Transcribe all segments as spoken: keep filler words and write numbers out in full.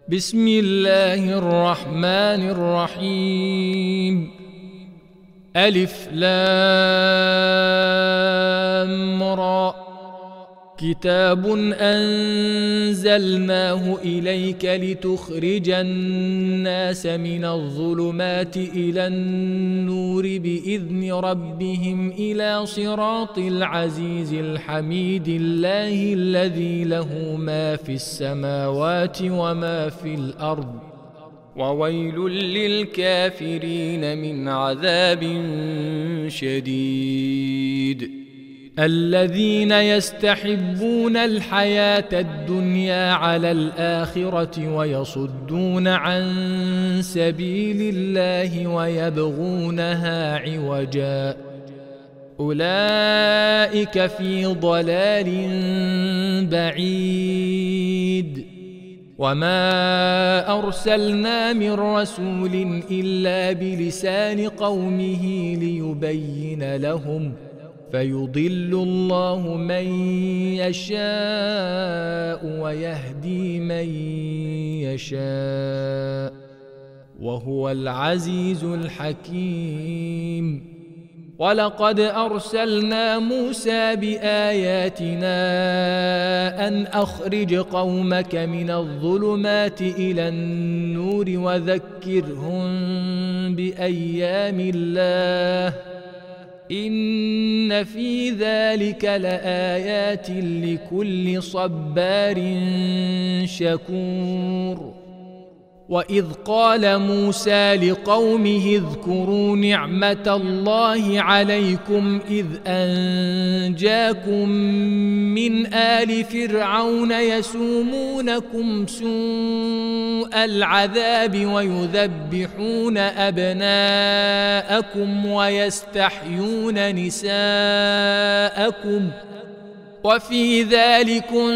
بسم الله الرحمن الرحيم. ألف لام را. كتاب أنزلناه إليك لتخرج الناس من الظلمات إلى النور بإذن ربهم إلى صراط العزيز الحميد الله الذي له ما في السماوات وما في الأرض وويل للكافرين من عذاب شديد. الذين يستحبون الحياة الدنيا على الآخرة ويصدون عن سبيل الله ويبغونها عوجا أولئك في ضلال بعيد. وما أرسلنا من رسول إلا بلسان قومه ليبين لهم فيضل الله من يشاء ويهدي من يشاء وهو العزيز الحكيم. ولقد أرسلنا موسى بآياتنا أن أخرج قومك من الظلمات إلى النور وذكرهم بأيام الله إن في ذلك لآيات لكل صبار شكور. وإذ قال موسى لقومه اذكروا نعمة الله عليكم إذ أنجاكم من آل فرعون يسومونكم سوء العذاب ويذبحون أبناءكم ويستحيون نساءكم وفي ذلكم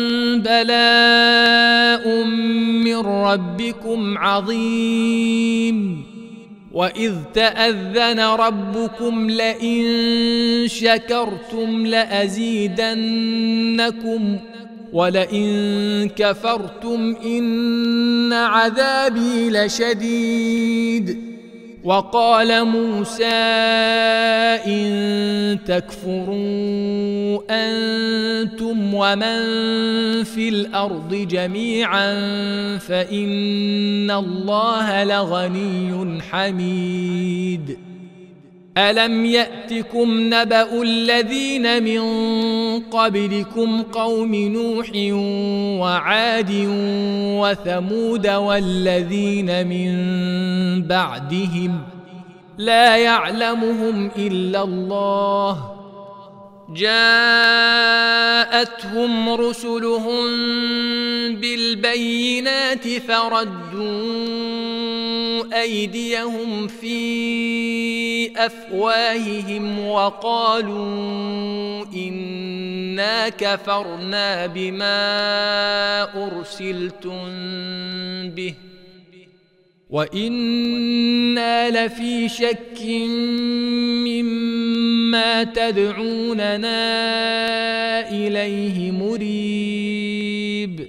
بلاء من ربكم عظيم. وإذ تأذن ربكم لئن شكرتم لأزيدنكم ولئن كفرتم إن عذابي لشديد. وقال موسى إن تكفروا أنتم ومن في الأرض جميعا فإن الله لغني حميد. ألم يأتكم نبأ الذين من قبلكم قوم نوح وعاد وثمود والذين من بعدهم لا يعلمهم إلا الله جاءتهم رسلهم بالبينات فردوا أيديهم في أفواههم وقالوا إنا كفرنا بما أرسلتم به وإنا لفي شك مما تدعوننا إليه مريب.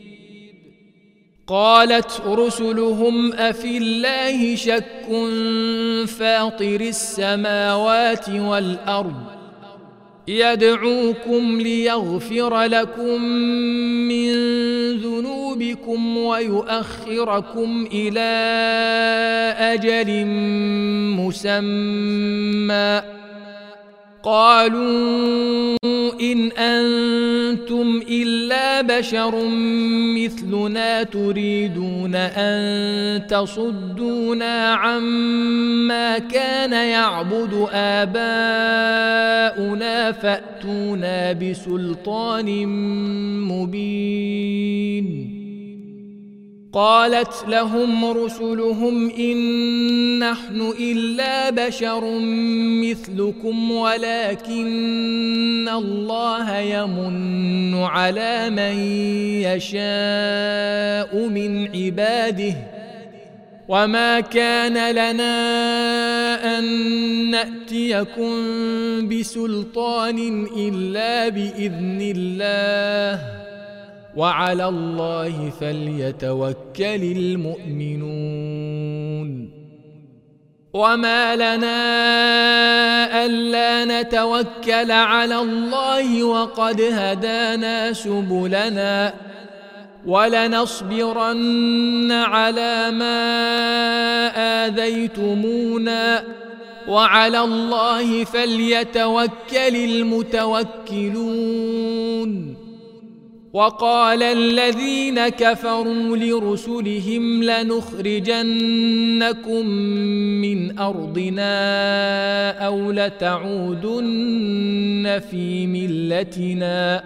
قالت رسلهم أفي الله شك فاطر السماوات والأرض يدعوكم ليغفر لكم من ذنوبكم ويؤخركم إلى أجل مسمى قالوا إن أنتم إلا بشر مثلنا تريدون أن تصدونا عما كان يعبد آباؤنا فأتونا بسلطان مبين. قالت لهم رسلهم إن نحن إلا بشر مثلكم ولكن الله يمن على من يشاء من عباده وما كان لنا أن نأتيكم بسلطان إلا بإذن الله وعلى الله فليتوكل المؤمنون. وما لنا ألا نتوكل على الله وقد هدانا سبلنا ولنصبرن على ما آذيتمونا وعلى الله فليتوكل المتوكلون. وقال الذين كفروا لرسلهم لنخرجنكم من أرضنا أو لتعودن في ملتنا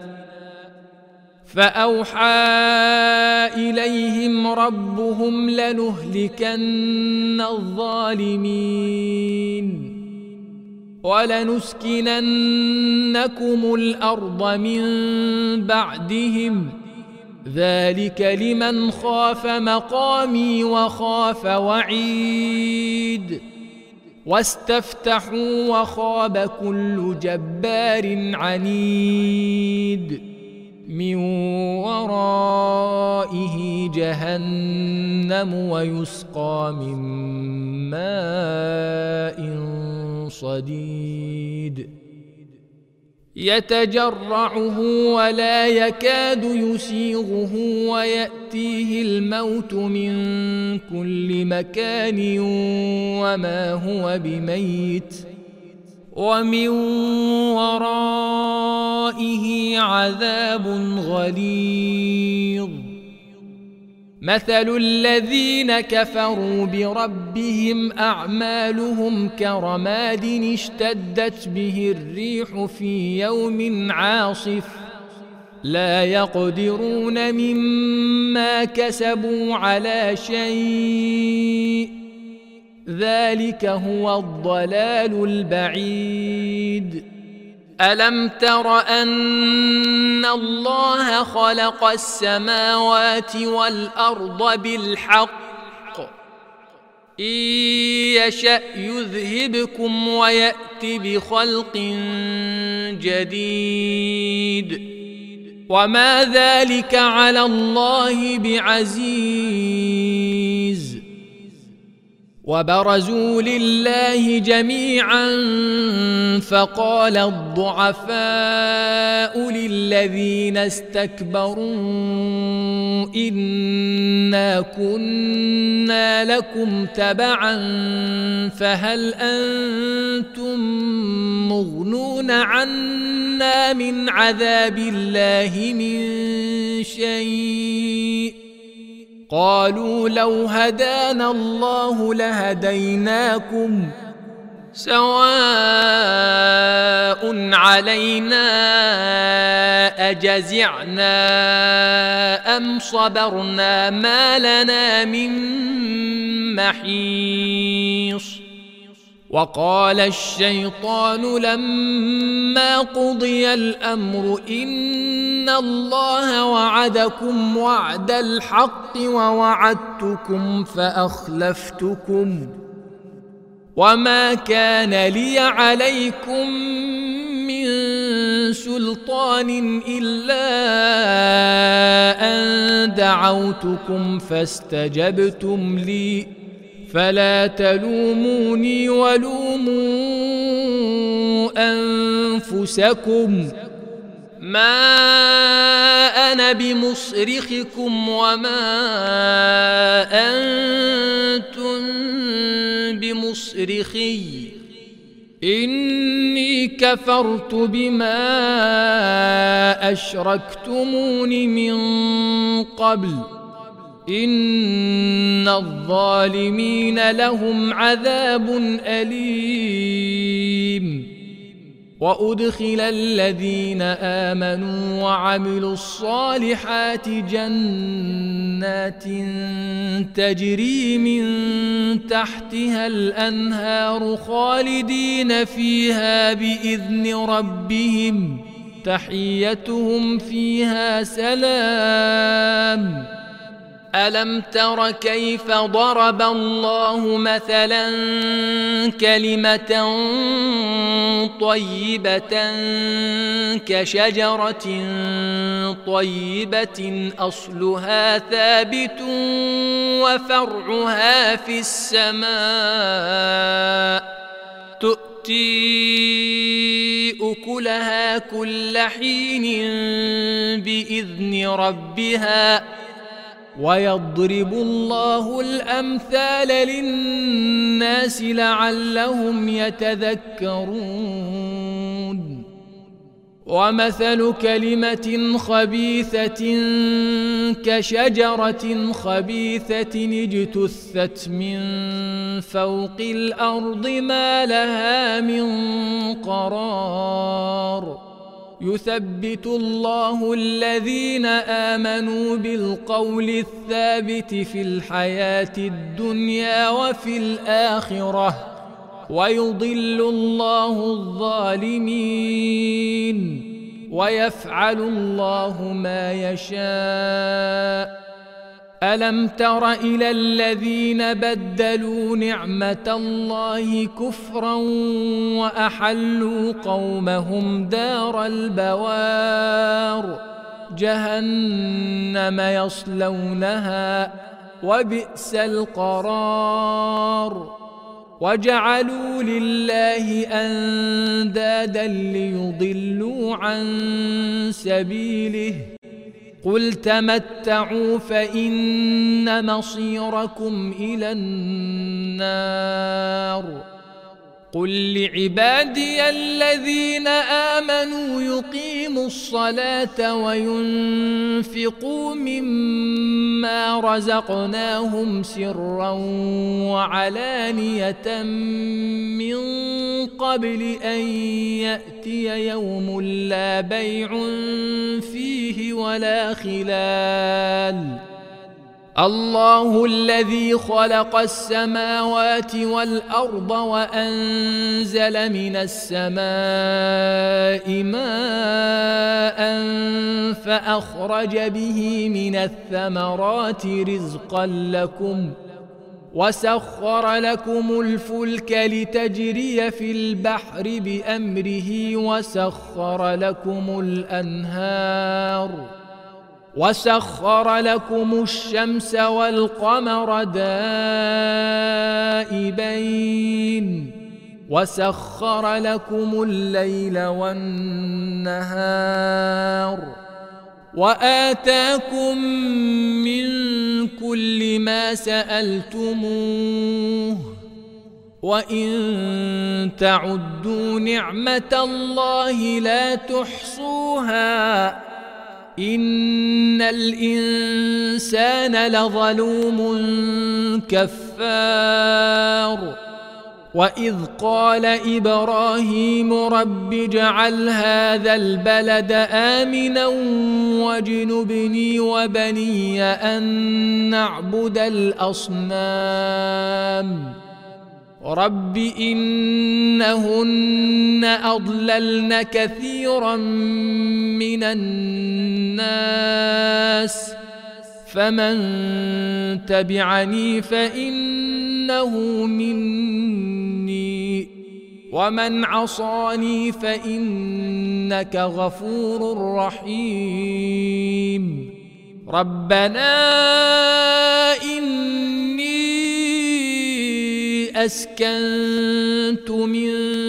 فأوحى إليهم ربهم لنهلكن الظالمين ولنسكننكم الأرض من بعدهم ذلك لمن خاف مقامي وخاف وعيد. واستفتحوا وخاب كل جبار عنيد من ورائه جهنم ويسقى من ماء صديد يتجرعه ولا يكاد يسيغه ويأتيه الموت من كل مكان وما هو بميت ومن ورائه عذاب غليظ. مثل الذين كفروا بربهم أعمالهم كرماد اشتدت به الريح في يوم عاصف لا يقدرون مما كسبوا على شيء ذلك هو الضلال البعيد. ألم تر أن الله خلق السماوات والأرض بالحق إن يشأ يذهبكم ويأت بخلق جديد وما ذلك على الله بعزيز. وبرزوا لله جميعا فقال الضعفاء للذين استكبروا إنا كنا لكم تبعا فهل أنتم مغنون عنا من عذاب الله من شيء قالوا لو هدانا الله لهديناكم سواء علينا أجزعنا أم صبرنا ما لنا من محيص. وقال الشيطان لما قضي الأمر إن الله وعدكم وعد الحق ووعدتكم فأخلفتكم وما كان لي عليكم من سلطان إلا أن دعوتكم فاستجبتم لي فلا تلوموني ولوموا أنفسكم ما أنا بمصرخكم وما أنتم بمصرخي إني كفرت بما أشركتمون من قبل إن الظالمين لهم عذاب أليم. وأدخل الذين آمنوا وعملوا الصالحات جنات تجري من تحتها الأنهار خالدين فيها بإذن ربهم تحيتهم فيها سلام ألم تر كيف ضرب الله مثلا كلمة طيبة كشجرة طيبة أصلها ثابت وفرعها في السماء تؤتي أكلها كل حين بإذن ربها ويضرب الله الأمثال للناس لعلهم يتذكرون ومثل كلمة خبيثة كشجرة خبيثة اجتثت من فوق الأرض ما لها من قرار يثبت الله الذين آمنوا بالقول الثابت في الحياة الدنيا وفي الآخرة ويضل الله الظالمين ويفعل الله ما يشاء ألم تر إلى الذين بدلوا نعمة الله كفرا وأحلوا قومهم دار البوار جهنم يصلونها وبئس القرار وجعلوا لله أندادا ليضلوا عن سبيله قل تمتعوا فإن مصيركم إلى النار قل لعبادي الذين آمنوا يقيموا الصلاة وينفقوا مما رزقناهم سرا وعلانية من قبل أن يأتي يوم لا بيع فيه ولا خلال الله الذي خلق السماوات والأرض وأنزل من السماء ماء فأخرج به من الثمرات رزقا لكم وسخر لكم الفلك لتجري في البحر بأمره وسخر لكم الأنهار وسخر لكم الشمس والقمر دائبين وسخر لكم الليل والنهار وآتاكم من كل ما سألتموه وإن تعدوا نعمة الله لا تحصوها إن الإنسان لظلوم كفار وإذ قال إبراهيم رب اجعل هذا البلد آمنا واجنبني وبني أن نعبد الأصنام رب إنهن أضللن كثيرا من الناس فمن تبعني فإنه مني ومن عصاني فإنك غفور رحيم ربنا إني أسكنت من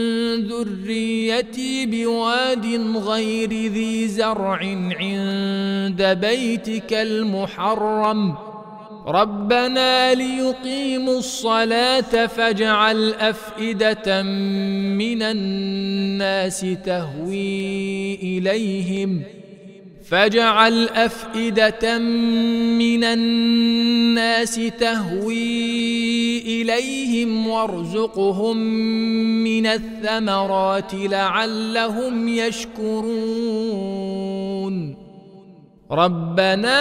ذريتي بواد غير ذي زرع عند بيتك المحرم ربنا ليقيموا الصلاة فاجعل أفئدة من الناس تهوي إليهم فاجعل أفئدة من الناس تهوي إليهم وارزقهم من الثمرات لعلهم يشكرون ربنا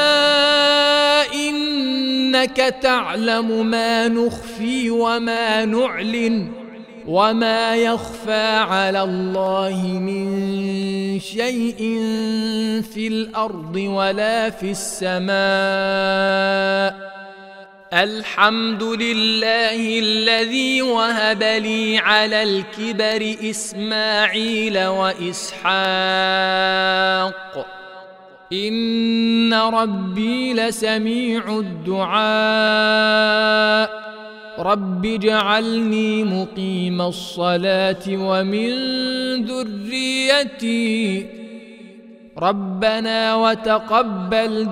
إنك تعلم ما نخفي وما نعلن وما يخفى على الله من شيء في الأرض ولا في السماء. الحمد لله الذي وهب لي على الكبر إسماعيل وإسحاق إن ربي لسميع الدعاء. رب اجعلني مقيم الصلاة ومن ذريتي ربنا وتقبل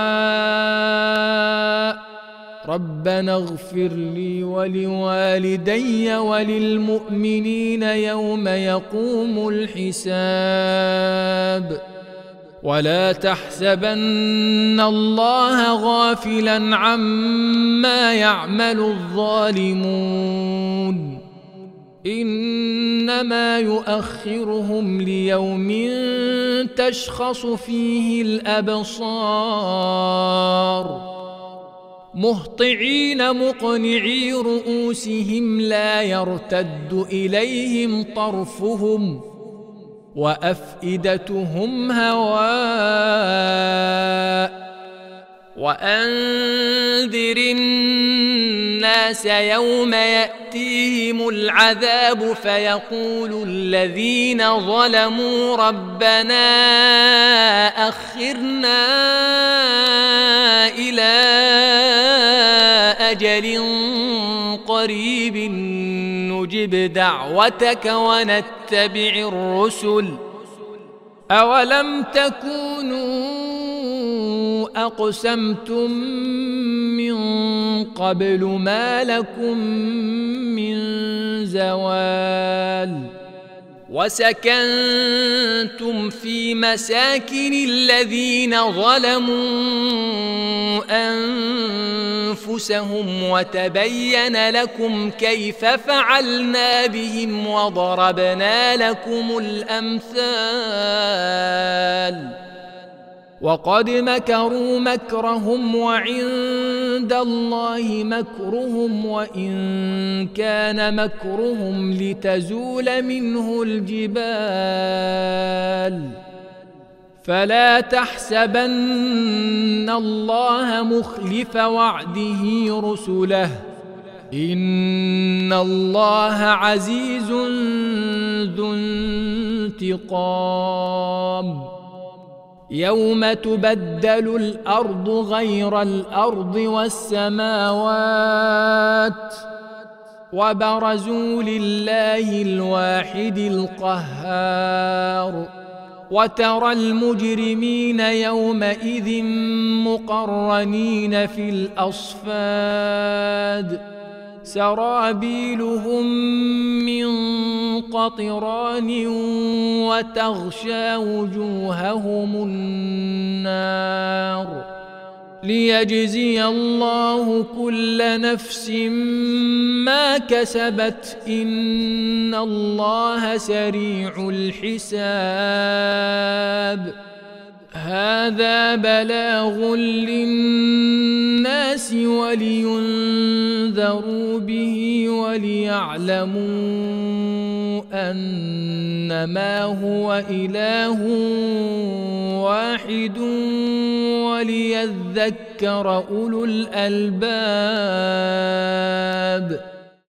دعاء. ربنا اغفر لي ولوالدي وللمؤمنين يوم يقوم الحساب. ولا تحسبن الله غافلا عما يعمل الظالمون إنما يؤخرهم ليوم تشخص فيه الأبصار مهطعين مقنعي رؤوسهم لا يرتد إليهم طرفهم وأفئدتهم هواء. وأنذر الناس يوم يأتيهم العذاب فيقول الذين ظلموا ربنا أخرنا إلى أجل قريب نجب دعوتك ونتبع الرسل أولم تكونوا أقسمتم من قبل ما لكم من زوال. وسكنتم في مساكن الذين ظلموا أنفسهم وتبين لكم كيف فعلنا بهم وضربنا لكم الأمثال. وقد مكروا مكرهم وعند الله مكرهم وإن كان مكرهم لتزول منه الجبال. فلا تحسبن الله مخلف وعده رسله إن الله عزيز ذو انتقام. يوم تبدل الأرض غير الأرض والسماوات وبرزوا لله الواحد القهار. وترى المجرمين يومئذ مقرنين في الأصفاد سرابيلهم من قطران وتغشى وجوههم النار. ليجزي الله كل نفس ما كسبت إن الله سريع الحساب. هذا بلاغ للناس ولينذروا به وليعلموا أنما هو إله واحد وليذكر أولو الألباب.